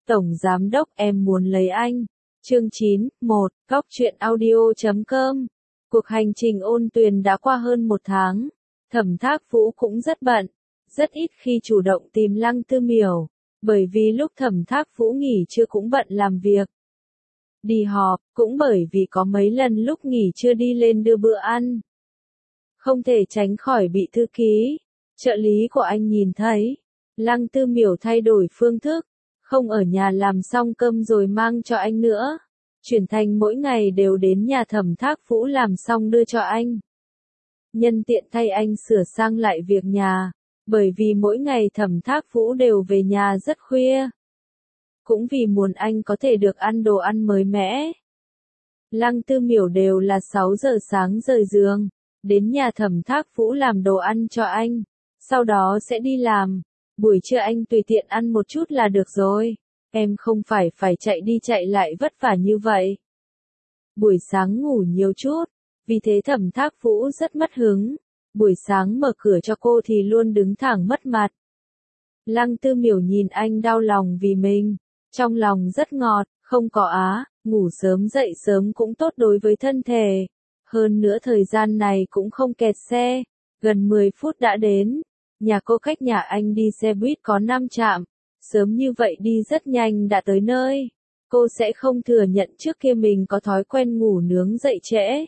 Tổng Giám đốc em muốn lấy anh. Chương 9, 1, Góc truyện audio.com. Cuộc hành trình ôn tuyền đã qua hơn 1 tháng. Thẩm Thác Vũ cũng rất bận, rất ít khi chủ động tìm Lăng Tư Miểu, bởi vì lúc Thẩm Thác Vũ nghỉ trưa cũng bận làm việc. Đi họp, cũng bởi vì có mấy lần lúc nghỉ trưa đi lên đưa bữa ăn. Không thể tránh khỏi bị thư ký, trợ lý của anh nhìn thấy. Lăng Tư Miểu thay đổi phương thức, không ở nhà làm xong cơm rồi mang cho anh nữa. Chuyển thành mỗi ngày đều đến nhà Thẩm Thác Vũ làm xong đưa cho anh. Nhân tiện thay anh sửa sang lại việc nhà, bởi vì mỗi ngày Thẩm Thác Vũ đều về nhà rất khuya. Cũng vì muốn anh có thể được ăn đồ ăn mới mẻ. Lăng Tư Miểu đều là 6 giờ sáng rời giường, đến nhà Thẩm Thác Vũ làm đồ ăn cho anh, sau đó sẽ đi làm. Buổi trưa anh tùy tiện ăn một chút là được rồi, em không phải chạy đi chạy lại vất vả như vậy. Buổi sáng ngủ nhiều chút, vì thế Thẩm Thác Vũ rất mất hứng. Buổi sáng mở cửa cho cô thì luôn đứng thẳng mất mặt. Lăng Tư Miểu nhìn anh đau lòng vì mình, trong lòng rất ngọt, không có ngủ sớm dậy sớm cũng tốt đối với thân thể. Hơn nữa thời gian này cũng không kẹt xe, gần 10 phút đã đến. Nhà cô cách nhà anh đi xe buýt có 5 trạm, sớm như vậy đi rất nhanh đã tới nơi. Cô sẽ không thừa nhận trước kia mình có thói quen ngủ nướng dậy trễ.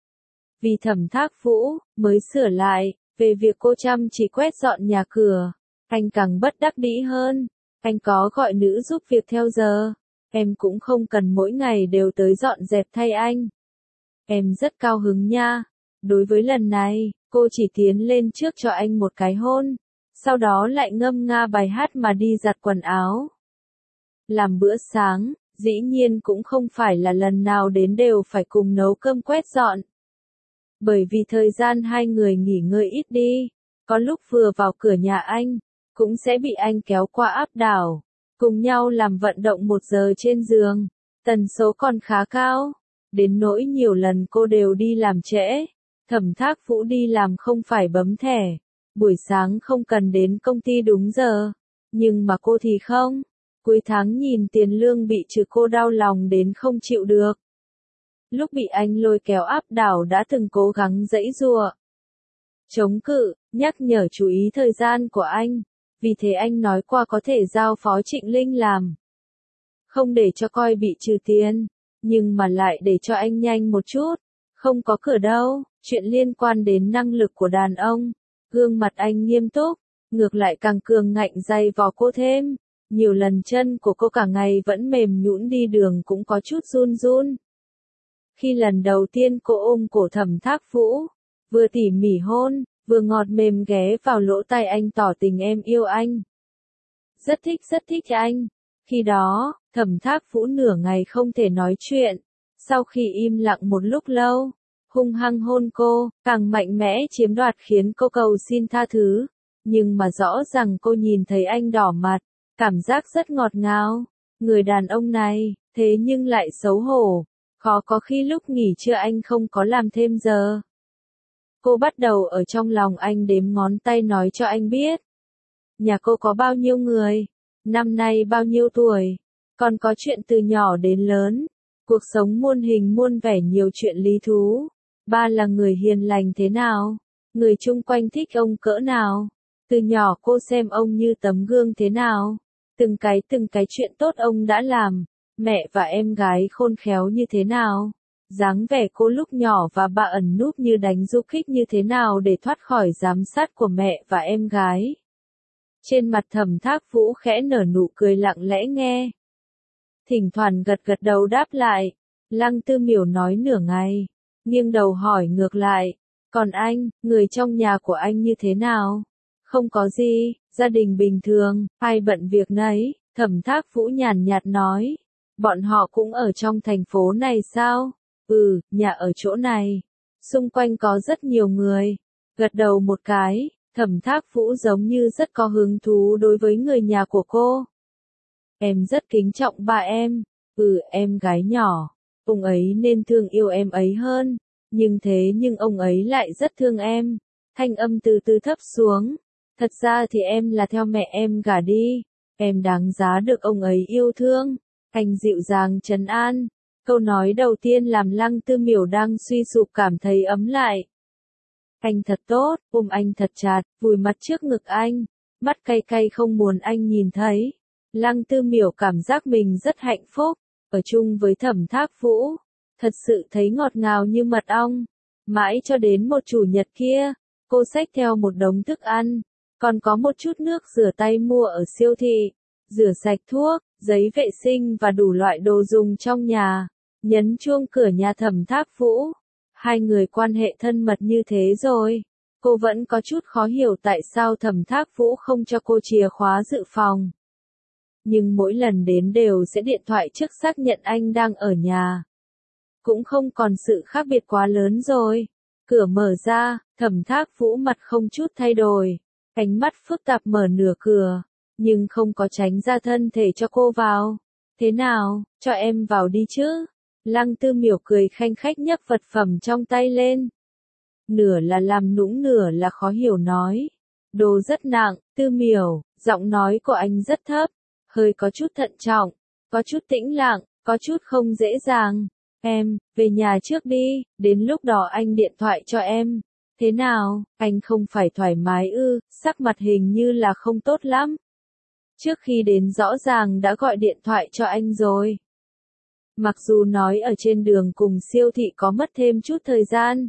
Vì Thẩm Thác Vũ mới sửa lại, về việc cô chăm chỉ quét dọn nhà cửa, anh càng bất đắc dĩ hơn. Anh có gọi nữ giúp việc theo giờ, em cũng không cần mỗi ngày đều tới dọn dẹp thay anh. Em rất cao hứng nha. Đối với lần này, cô chỉ tiến lên trước cho anh một cái hôn, sau đó lại ngâm nga bài hát mà đi giặt quần áo. Làm bữa sáng, dĩ nhiên cũng không phải là lần nào đến đều phải cùng nấu cơm quét dọn. Bởi vì thời gian hai người nghỉ ngơi ít đi, có lúc vừa vào cửa nhà anh, cũng sẽ bị anh kéo qua áp đảo, cùng nhau làm vận động 1 giờ trên giường, tần số còn khá cao, đến nỗi nhiều lần cô đều đi làm trễ. Thẩm Thác Vũ đi làm không phải bấm thẻ, buổi sáng không cần đến công ty đúng giờ, nhưng mà cô thì không, cuối tháng nhìn tiền lương bị trừ cô đau lòng đến không chịu được. Lúc bị anh lôi kéo áp đảo đã từng cố gắng giãy giụa, chống cự, nhắc nhở chú ý thời gian của anh, vì thế anh nói qua có thể giao phó Trịnh Linh làm. Không để cho coi bị trừ tiền, nhưng mà lại để cho anh nhanh một chút, không có cửa đâu, chuyện liên quan đến năng lực của đàn ông. Gương mặt anh nghiêm túc, ngược lại càng cường ngạnh dày vò cô thêm. Nhiều lần chân của cô cả ngày vẫn mềm nhũn đi đường cũng có chút run run. Khi lần đầu tiên cô ôm cổ Thẩm Thác Vũ, vừa tỉ mỉ hôn, vừa ngọt mềm ghé vào lỗ tai anh tỏ tình em yêu anh. Rất thích anh. Khi đó, Thẩm Thác Vũ nửa ngày không thể nói chuyện. Sau khi im lặng một lúc lâu, hung hăng hôn cô, càng mạnh mẽ chiếm đoạt khiến cô cầu xin tha thứ. Nhưng mà rõ ràng cô nhìn thấy anh đỏ mặt, cảm giác rất ngọt ngào. Người đàn ông này, thế nhưng lại xấu hổ. Khó có khi lúc nghỉ trưa anh không có làm thêm giờ. Cô bắt đầu ở trong lòng anh đếm ngón tay nói cho anh biết. Nhà cô có bao nhiêu người? Năm nay bao nhiêu tuổi? Còn có chuyện từ nhỏ đến lớn. Cuộc sống muôn hình muôn vẻ nhiều chuyện lý thú. Ba là người hiền lành thế nào? Người chung quanh thích ông cỡ nào? Từ nhỏ cô xem ông như tấm gương thế nào? Từng cái chuyện tốt ông đã làm. Mẹ và em gái khôn khéo như thế nào? Dáng vẻ cô lúc nhỏ và bà ẩn núp như đánh du kích như thế nào để thoát khỏi giám sát của mẹ và em gái? Trên mặt Thẩm Thác Vũ khẽ nở nụ cười lặng lẽ nghe. Thỉnh thoảng gật đầu đáp lại. Lăng Tư Miểu nói nửa ngày, nghiêng đầu hỏi ngược lại. Còn anh, người trong nhà của anh như thế nào? Không có gì, gia đình bình thường, ai bận việc nấy. Thẩm Thác Vũ nhàn nhạt nói. Bọn họ cũng ở trong thành phố này sao? Nhà ở chỗ này. Xung quanh có rất nhiều người. Gật đầu một cái, Thẩm Thác Vũ giống như rất có hứng thú đối với người nhà của cô. Em rất kính trọng ba em. Em gái nhỏ. Ông ấy nên thương yêu em ấy hơn. Nhưng ông ấy lại rất thương em. Thanh âm từ từ thấp xuống. Thật ra thì em là theo mẹ em gả đi. em đáng giá được ông ấy yêu thương. Anh dịu dàng trấn an. Câu nói đầu tiên làm Lăng Tư Miểu đang suy sụp cảm thấy ấm lại. Anh thật tốt, ôm anh thật chặt, vùi mặt trước ngực anh, mắt cay cay không muốn anh nhìn thấy. Lăng Tư Miểu cảm giác mình rất hạnh phúc, ở chung với Thẩm Thác Vũ, thật sự thấy ngọt ngào như mật ong. Mãi cho đến một chủ nhật kia, cô xách theo một đống thức ăn, còn có một chút nước rửa tay mua ở siêu thị, rửa sạch thuốc, giấy vệ sinh và đủ loại đồ dùng trong nhà, nhấn chuông cửa nhà Thẩm Thác Vũ. Hai người quan hệ thân mật như thế rồi. Cô vẫn có chút khó hiểu tại sao Thẩm Thác Vũ không cho cô chìa khóa dự phòng. Nhưng mỗi lần đến đều sẽ điện thoại trước xác nhận anh đang ở nhà. Cũng không còn sự khác biệt quá lớn rồi. Cửa mở ra, Thẩm Thác Vũ mặt không chút thay đổi. Ánh mắt phức tạp mở nửa cửa, nhưng không có tránh ra thân thể cho cô vào. Thế nào, cho em vào đi chứ? Lăng Tư Miểu cười khanh khách nhấc vật phẩm trong tay lên. Nửa là làm nũng nửa là khó hiểu nói. Đồ rất nặng, Tư Miểu, giọng nói của anh rất thấp, hơi có chút thận trọng, có chút tĩnh lặng, có chút không dễ dàng. Em, về nhà trước đi, đến lúc đó anh điện thoại cho em. Thế nào, anh không phải thoải mái ư, sắc mặt hình như là không tốt lắm. Trước khi đến rõ ràng đã gọi điện thoại cho anh rồi. Mặc dù nói ở trên đường cùng siêu thị có mất thêm chút thời gian.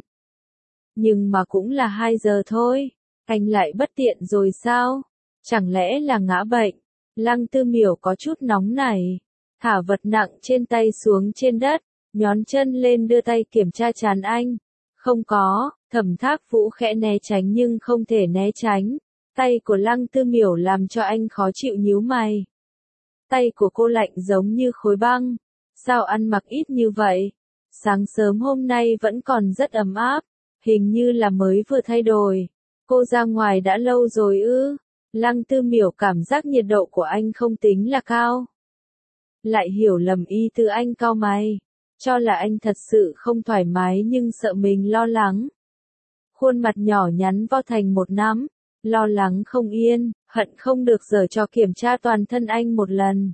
Nhưng mà cũng là 2 giờ thôi. Anh lại bất tiện rồi sao? Chẳng lẽ là ngã bệnh? Lăng Tư Miểu có chút nóng nảy. Thả vật nặng trên tay xuống trên đất. Nhón chân lên đưa tay kiểm tra trán anh. Không có, Thẩm Thác Vũ khẽ né tránh nhưng không thể né tránh. Tay của Lăng Tư Miểu làm cho anh khó chịu nhíu mày. Tay của cô lạnh giống như khối băng. Sao ăn mặc ít như vậy? Sáng sớm hôm nay vẫn còn rất ấm áp, hình như là mới vừa thay đổi. Cô ra ngoài đã lâu rồi ư? Lăng Tư Miểu cảm giác nhiệt độ của anh không tính là cao. Lại hiểu lầm ý tứ anh cau mày, cho là anh thật sự không thoải mái nhưng sợ mình lo lắng. Khuôn mặt nhỏ nhắn vo thành một nắm, lo lắng không yên, hận không được giở trò kiểm tra toàn thân anh một lần.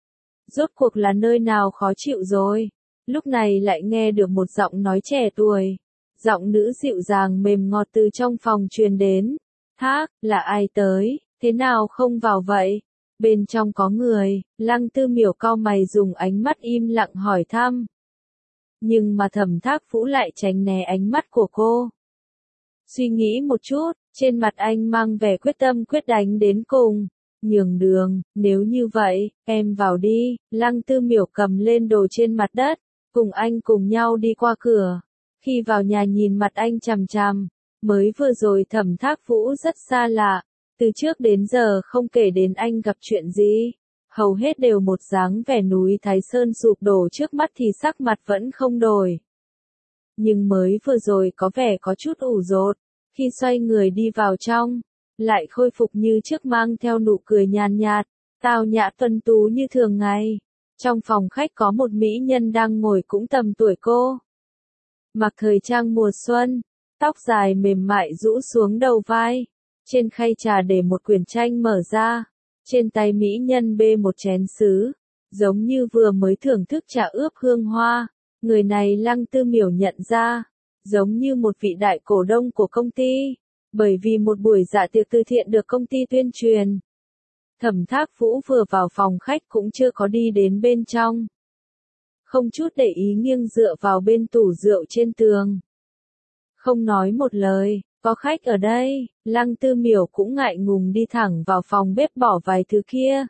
Rốt cuộc là nơi nào khó chịu rồi? Lúc này lại nghe được một giọng nói trẻ tuổi. Giọng nữ dịu dàng mềm ngọt từ trong phòng truyền đến. Thác, là ai tới, thế nào không vào vậy? Bên trong có người, Lăng Tư Miểu cau mày dùng ánh mắt im lặng hỏi thăm. Nhưng mà Thẩm Thác Vũ lại tránh né ánh mắt của cô. Suy nghĩ một chút, trên mặt anh mang vẻ quyết tâm quyết đánh đến cùng. Nhường đường, nếu như vậy, em vào đi. Lăng Tư Miểu cầm lên đồ trên mặt đất, cùng anh cùng nhau đi qua cửa. Khi vào nhà nhìn mặt anh chằm chằm, mới vừa rồi Thẩm Thác Vũ rất xa lạ, từ trước đến giờ không kể đến anh gặp chuyện gì, hầu hết đều một dáng vẻ núi Thái Sơn sụp đổ trước mắt thì sắc mặt vẫn không đổi. Nhưng mới vừa rồi có vẻ có chút ủ rột, khi xoay người đi vào trong, lại khôi phục như trước mang theo nụ cười nhàn nhạt, tao nhã tuấn tú như thường ngày. Trong phòng khách có một mỹ nhân đang ngồi cũng tầm tuổi cô. Mặc thời trang mùa xuân, tóc dài mềm mại rũ xuống đầu vai. Trên khay trà để một quyển tranh mở ra. Trên tay mỹ nhân bê một chén sứ, giống như vừa mới thưởng thức trà ướp hương hoa. Người này Lăng Tư Miểu nhận ra, giống như một vị đại cổ đông của công ty. Bởi vì một buổi dạ tiệc từ thiện được công ty tuyên truyền. Thẩm Thác Vũ vừa vào phòng khách cũng chưa có đi đến bên trong. Không chút để ý nghiêng dựa vào bên tủ rượu trên tường. Không nói một lời, có khách ở đây, Lăng Tư Miểu cũng ngại ngùng đi thẳng vào phòng bếp bỏ vài thứ kia.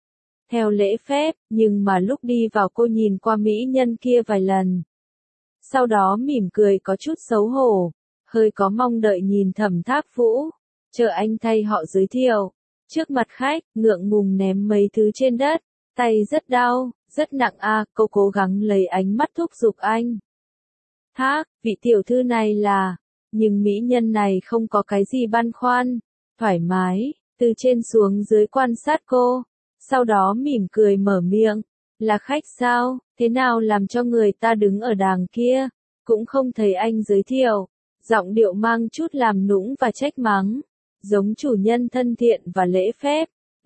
Theo lễ phép, nhưng mà lúc đi vào cô nhìn qua mỹ nhân kia vài lần. Sau đó mỉm cười có chút xấu hổ, hơi có mong đợi nhìn Thẩm Thác Vũ, chờ anh thay họ giới thiệu. Trước mặt khách, ngượng ngùng ném mấy thứ trên đất, tay rất đau, rất nặng a, cô cố gắng lấy ánh mắt thúc giục anh. Thác, vị tiểu thư này là, nhưng mỹ nhân này không có cái gì băn khoăn, thoải mái, từ trên xuống dưới quan sát cô, sau đó mỉm cười mở miệng, là khách sao, thế nào làm cho người ta đứng ở đàng kia, cũng không thấy anh giới thiệu, giọng điệu mang chút làm nũng và trách mắng. Giống chủ nhân thân thiện và lễ phép,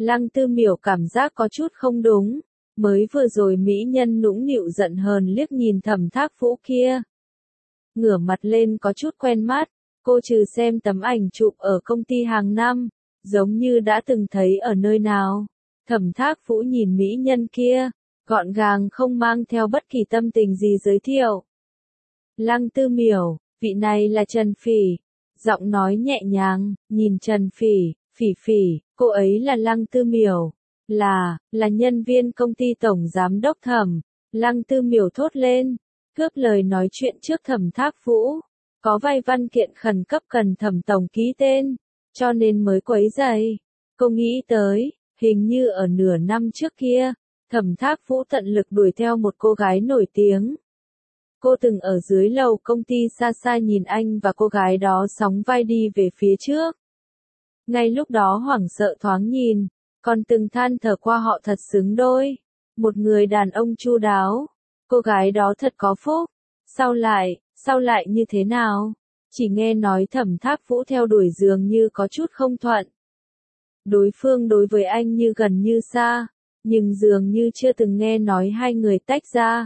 Lăng Tư Miểu cảm giác có chút không đúng. Mới vừa rồi mỹ nhân nũng nịu giận hờn liếc nhìn Thẩm Thác Vũ kia. Ngửa mặt lên có chút quen mắt, cô trừ xem tấm ảnh chụp ở công ty hàng năm, giống như đã từng thấy ở nơi nào. Thẩm Thác Vũ nhìn mỹ nhân kia, gọn gàng không mang theo bất kỳ tâm tình gì giới thiệu. Lăng Tư Miểu, vị này là Trần Phỉ. Giọng nói nhẹ nhàng, nhìn Trần Phỉ, Phỉ, cô ấy là Lăng Tư Miểu. Là nhân viên công ty tổng giám đốc Thẩm. Lăng Tư Miểu thốt lên, cướp lời nói chuyện trước Thẩm Thác Vũ. Có vài văn kiện khẩn cấp cần Thẩm tổng ký tên, cho nên mới quấy rầy. Cô nghĩ tới, hình như ở nửa năm trước kia, Thẩm Thác Vũ tận lực đuổi theo một cô gái nổi tiếng. Cô từng ở dưới lầu công ty xa xa nhìn anh và cô gái đó sóng vai đi về phía trước. Ngay lúc đó hoảng sợ thoáng nhìn, còn từng than thở qua họ thật xứng đôi. Một người đàn ông chu đáo. Cô gái đó thật có phúc. Sao lại như thế nào? Chỉ nghe nói Thẩm Thác Vũ theo đuổi dường như có chút không thuận. Đối phương đối với anh như gần như xa, nhưng dường như chưa từng nghe nói hai người tách ra.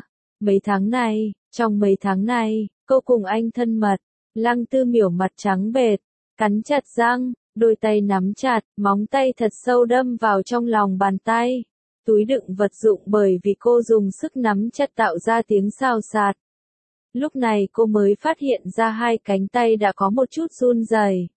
Trong mấy tháng này, cô cùng anh thân mật. Lăng Tư Miểu mặt trắng bệch, cắn chặt răng, đôi tay nắm chặt, móng tay thật sâu đâm vào trong lòng bàn tay. Túi đựng vật dụng bởi vì cô dùng sức nắm chặt tạo ra tiếng xào xạc. Lúc này cô mới phát hiện ra hai cánh tay đã có một chút run rẩy.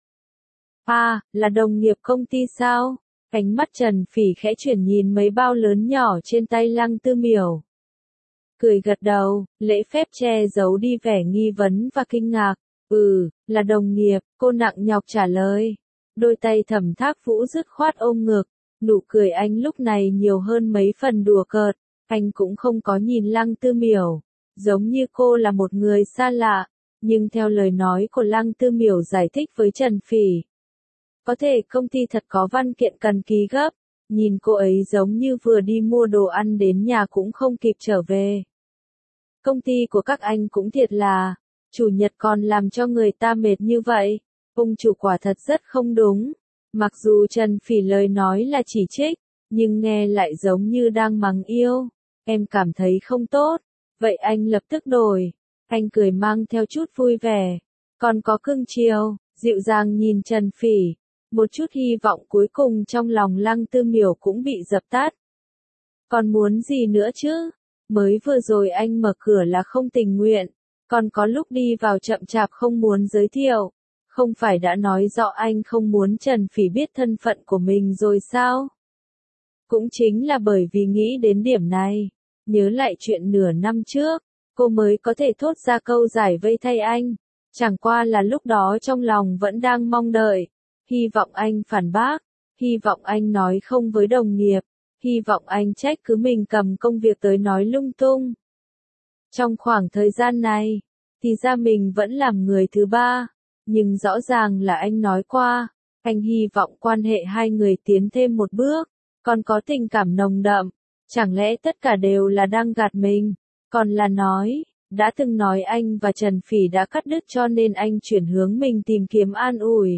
Là đồng nghiệp công ty sao? Ánh mắt Trần Phỉ khẽ chuyển nhìn mấy bao lớn nhỏ trên tay Lăng Tư Miểu. Cười gật đầu, lễ phép che giấu đi vẻ nghi vấn và kinh ngạc. Là đồng nghiệp, cô nặng nhọc trả lời. Đôi tay Thẩm Thác Vũ dứt khoát ôm ngực, nụ cười anh lúc này nhiều hơn mấy phần đùa cợt. Anh cũng không có nhìn Lăng Tư Miểu, giống như cô là một người xa lạ, nhưng theo lời nói của Lăng Tư Miểu giải thích với Trần Phỉ. Có thể công ty thật có văn kiện cần ký gấp, nhìn cô ấy giống như vừa đi mua đồ ăn đến nhà cũng không kịp trở về. Công ty của các anh cũng thiệt là, chủ nhật còn làm cho người ta mệt như vậy, ông chủ quả thật rất không đúng. Mặc dù Trần Phỉ lời nói là chỉ trích, nhưng nghe lại giống như đang mắng yêu. Em cảm thấy không tốt, vậy anh lập tức đổi. Anh cười mang theo chút vui vẻ, còn có cưng chiều, dịu dàng nhìn Trần Phỉ. Một chút hy vọng cuối cùng trong lòng Lăng Tư Miểu cũng bị dập tắt. Còn muốn gì nữa chứ? Mới vừa rồi anh mở cửa là không tình nguyện, còn có lúc đi vào chậm chạp không muốn giới thiệu. Không phải đã nói rõ anh không muốn Trần Phỉ biết thân phận của mình rồi sao? Cũng chính là bởi vì nghĩ đến điểm này, nhớ lại chuyện nửa năm trước, cô mới có thể thốt ra câu giải vây thay anh. Chẳng qua là lúc đó trong lòng vẫn đang mong đợi, hy vọng anh phản bác, hy vọng anh nói không với đồng nghiệp, hy vọng anh trách cứ mình cầm công việc tới nói lung tung. Trong khoảng thời gian này, thì ra mình vẫn làm người thứ ba, nhưng rõ ràng là anh nói qua, anh hy vọng quan hệ hai người tiến thêm một bước, còn có tình cảm nồng đậm, chẳng lẽ tất cả đều là đang gạt mình, còn là đã từng nói anh và Trần Phỉ đã cắt đứt cho nên anh chuyển hướng mình tìm kiếm an ủi.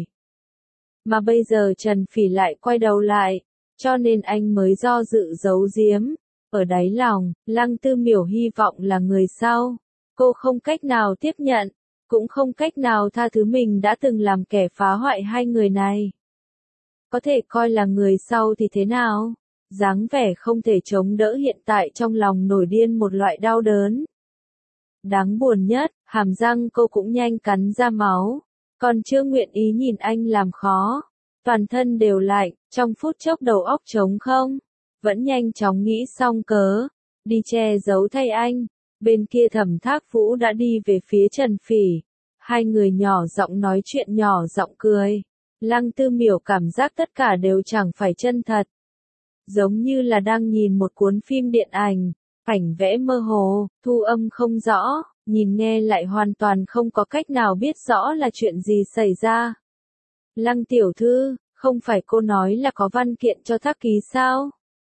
Mà bây giờ Trần Phỉ lại quay đầu lại, cho nên anh mới do dự giấu giếm. Ở đáy lòng, Lăng Tư Miểu hy vọng là người sau. Cô không cách nào tiếp nhận, cũng không cách nào tha thứ mình đã từng làm kẻ phá hoại hai người này. Có thể coi là người sau thì thế nào? Dáng vẻ không thể chống đỡ hiện tại trong lòng nổi điên một loại đau đớn. Đáng buồn nhất, hàm răng cô cũng nhanh cắn ra máu, còn chưa nguyện ý nhìn anh làm khó. Toàn thân đều lạnh, trong phút chốc đầu óc trống không, vẫn nhanh chóng nghĩ xong cớ, đi che giấu thay anh. Bên kia Thẩm Thác Vũ đã đi về phía Trần Phỉ, hai người nhỏ giọng nói chuyện nhỏ giọng cười. Lăng Tư Miểu cảm giác tất cả đều chẳng phải chân thật. Giống như là đang nhìn một cuốn phim điện ảnh, cảnh vẽ mơ hồ, thu âm không rõ, nhìn nghe lại hoàn toàn không có cách nào biết rõ là chuyện gì xảy ra. Lăng tiểu thư, không phải cô nói là có văn kiện cho Thác ký sao?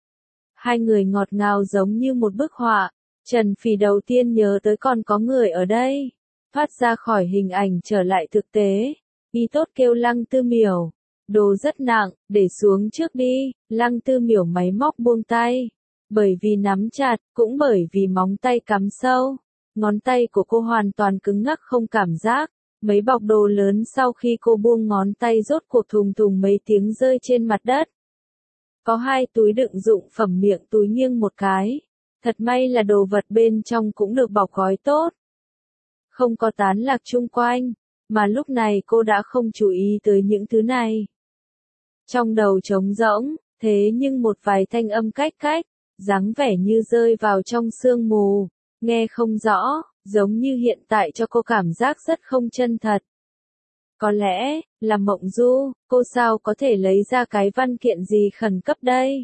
Hai người ngọt ngào giống như một bức họa, Trần Phỉ đầu tiên nhớ tới còn có người ở đây. Thoát ra khỏi hình ảnh trở lại thực tế, y tốt kêu Lăng Tư Miểu. Đồ rất nặng, để xuống trước đi, Lăng Tư Miểu máy móc buông tay. Bởi vì nắm chặt, cũng bởi vì móng tay cắm sâu. Ngón tay của cô hoàn toàn cứng ngắc không cảm giác. Mấy bọc đồ lớn sau khi cô buông ngón tay rốt cuộc thùng thùng mấy tiếng rơi trên mặt đất. Có 2 túi đựng dụng phẩm, miệng túi nghiêng một cái. Thật may là đồ vật bên trong cũng được bọc gói tốt. Không có tán lạc chung quanh, mà lúc này cô đã không chú ý tới những thứ này. Trong đầu trống rỗng, thế nhưng một vài thanh âm cách cách, dáng vẻ như rơi vào trong sương mù, nghe không rõ, giống như hiện tại cho cô cảm giác rất không chân thật. Có lẽ, là mộng du, cô sao có thể lấy ra cái văn kiện gì khẩn cấp đây?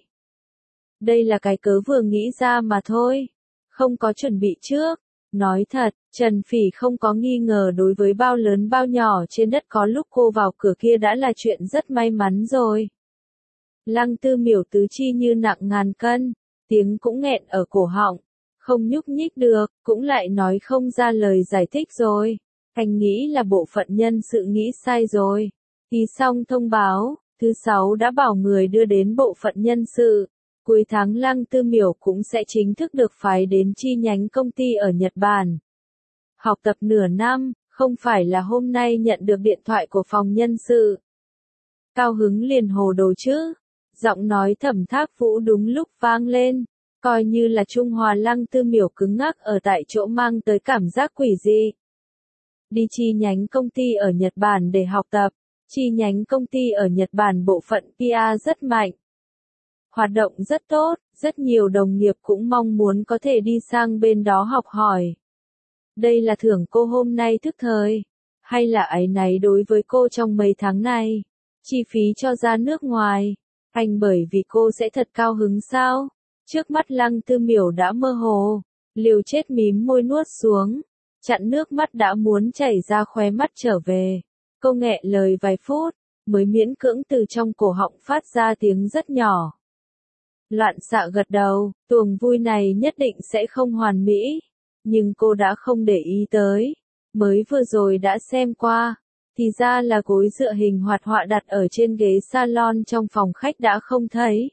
Đây là cái cớ vừa nghĩ ra mà thôi, không có chuẩn bị trước. Nói thật, Trần Phỉ không có nghi ngờ đối với bao lớn bao nhỏ trên đất có lúc cô vào cửa kia đã là chuyện rất may mắn rồi. Lăng Tư Miểu tứ chi như nặng ngàn cân, tiếng cũng nghẹn ở cổ họng, không nhúc nhích được, cũng lại nói không ra lời giải thích rồi. Anh nghĩ là bộ phận nhân sự nghĩ sai rồi. Ký xong thông báo, thứ 6 đã bảo người đưa đến bộ phận nhân sự. Cuối tháng Lăng Tư Miểu cũng sẽ chính thức được phái đến chi nhánh công ty ở Nhật Bản. Học tập nửa năm, không phải là hôm nay nhận được điện thoại của phòng nhân sự. Cao hứng liền hồ đồ chứ. Giọng nói Thẩm Thác Vũ đúng lúc vang lên, coi như là trung hòa Lăng Tư Miểu cứng ngắc ở tại chỗ mang tới cảm giác quỷ dị. Đi chi nhánh công ty ở Nhật Bản để học tập. Chi nhánh công ty ở Nhật Bản bộ phận PR rất mạnh. Hoạt động rất tốt, rất nhiều đồng nghiệp cũng mong muốn có thể đi sang bên đó học hỏi. Đây là thưởng cô hôm nay thức thời, hay là áy náy đối với cô trong mấy tháng này? Chi phí cho ra nước ngoài, anh bởi vì cô sẽ thật cao hứng sao? Trước mắt Lăng Tư Miểu đã mơ hồ, liều chết mím môi nuốt xuống, chặn nước mắt đã muốn chảy ra khóe mắt trở về. Cô nghẹn lời vài phút, mới miễn cưỡng từ trong cổ họng phát ra tiếng rất nhỏ. Loạn xạ gật đầu, tuồng vui này nhất định sẽ không hoàn mỹ, nhưng cô đã không để ý tới. Mới vừa rồi đã xem qua, thì ra là gối dựa hình hoạt họa đặt ở trên ghế salon trong phòng khách đã không thấy.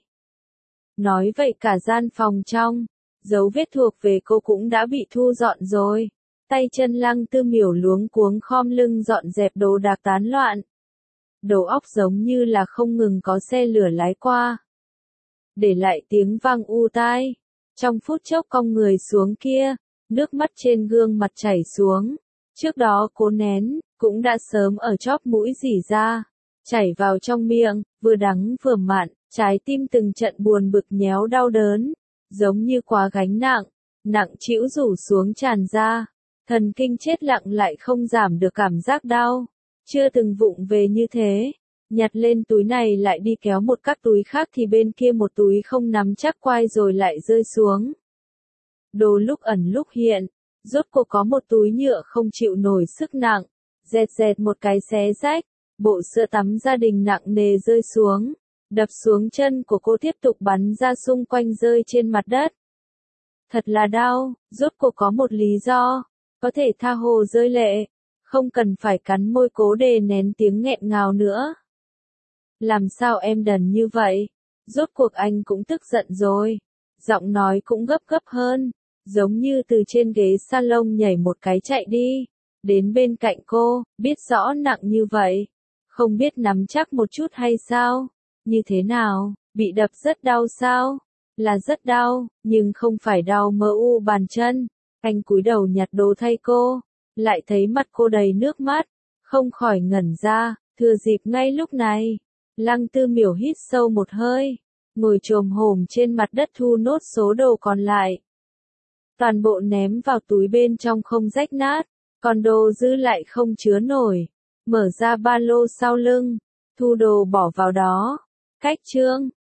Nói vậy cả gian phòng trong, dấu vết thuộc về cô cũng đã bị thu dọn rồi. Tay chân Lăng Tư Miểu luống cuống khom lưng dọn dẹp đồ đạc tán loạn. Đầu óc giống như là không ngừng có xe lửa lái qua. Để lại tiếng vang u tai. Trong phút chốc cong người xuống kia, nước mắt trên gương mặt chảy xuống. Trước đó cố nén, cũng đã sớm ở chóp mũi rỉ ra, chảy vào trong miệng, vừa đắng vừa mặn, trái tim từng trận buồn bực nhéo đau đớn, giống như quá gánh nặng, nặng trĩu rủ xuống tràn ra. Thần kinh chết lặng lại không giảm được cảm giác đau, chưa từng vụng về như thế. Nhặt lên túi này lại đi kéo một các túi khác thì bên kia một túi không nắm chắc quai rồi lại rơi xuống. Đồ lúc ẩn lúc hiện, rốt cuộc có một túi nhựa không chịu nổi sức nặng, dẹt dẹt một cái xé rách, bộ sữa tắm gia đình nặng nề rơi xuống, đập xuống chân của cô tiếp tục bắn ra xung quanh rơi trên mặt đất. Thật là đau, rốt cuộc có một lý do, có thể tha hồ rơi lệ, không cần phải cắn môi cố đè nén tiếng nghẹn ngào nữa. Làm sao em đần như vậy? Rốt cuộc anh cũng tức giận rồi. Giọng nói cũng gấp gấp hơn, giống như từ trên ghế salon nhảy một cái chạy đi. Đến bên cạnh cô, biết rõ nặng như vậy. Không biết nắm chắc một chút hay sao? Như thế nào? Bị đập rất đau sao? Là rất đau, nhưng không phải đau mơ u bàn chân. Anh cúi đầu nhặt đồ thay cô, lại thấy mặt cô đầy nước mắt, không khỏi ngẩn ra. Thừa dịp ngay lúc này, Lăng Tư Miểu hít sâu một hơi, ngồi chồm hổm trên mặt đất thu nốt số đồ còn lại. Toàn bộ ném vào túi bên trong không rách nát, còn đồ dư lại không chứa nổi. Mở ra ba lô sau lưng, thu đồ bỏ vào đó. Cách chương